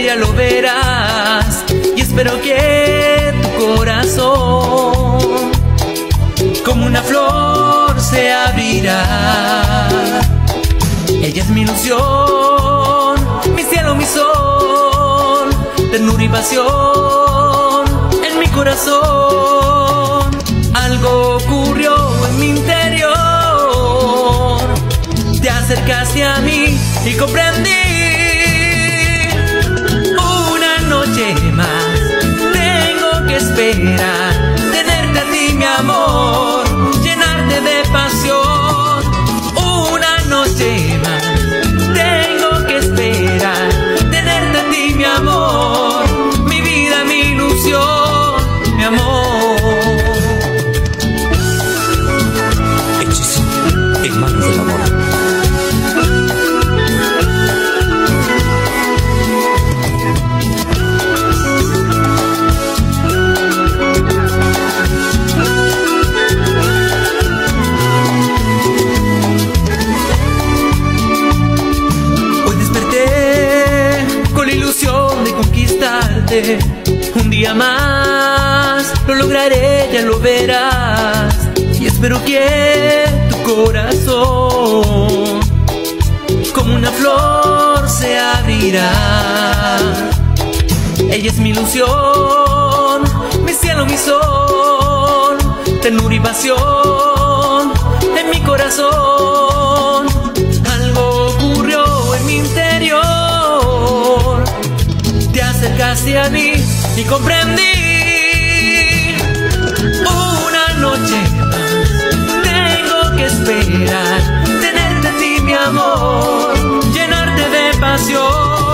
lograré, ya lo verás. Y espero que tu corazón como una flor se abrirá. Ella es mi ilusión, mi cielo, mi sol, ternura y pasión en mi corazón. Algo ocurrió en mi interior, te acercaste a mí y comprendí. Una noche más tengo que esperar, tenerte a ti, mi amor, llenarte de pasión. Una noche más tengo que esperar, tenerte a ti, mi amor, mi vida, mi ilusión, mi amor. Hechizo en manos del amor. Un día más lo lograré, ya lo verás. Y espero que tu corazón como una flor se abrirá. Ella es mi ilusión, mi cielo, mi sol, ternura y pasión en mi corazón. Algo ocurrió en mi interior, te acercaste a mí y comprendí. Una noche más tengo que esperar, tenerte a ti, mi amor, llenarte de pasión.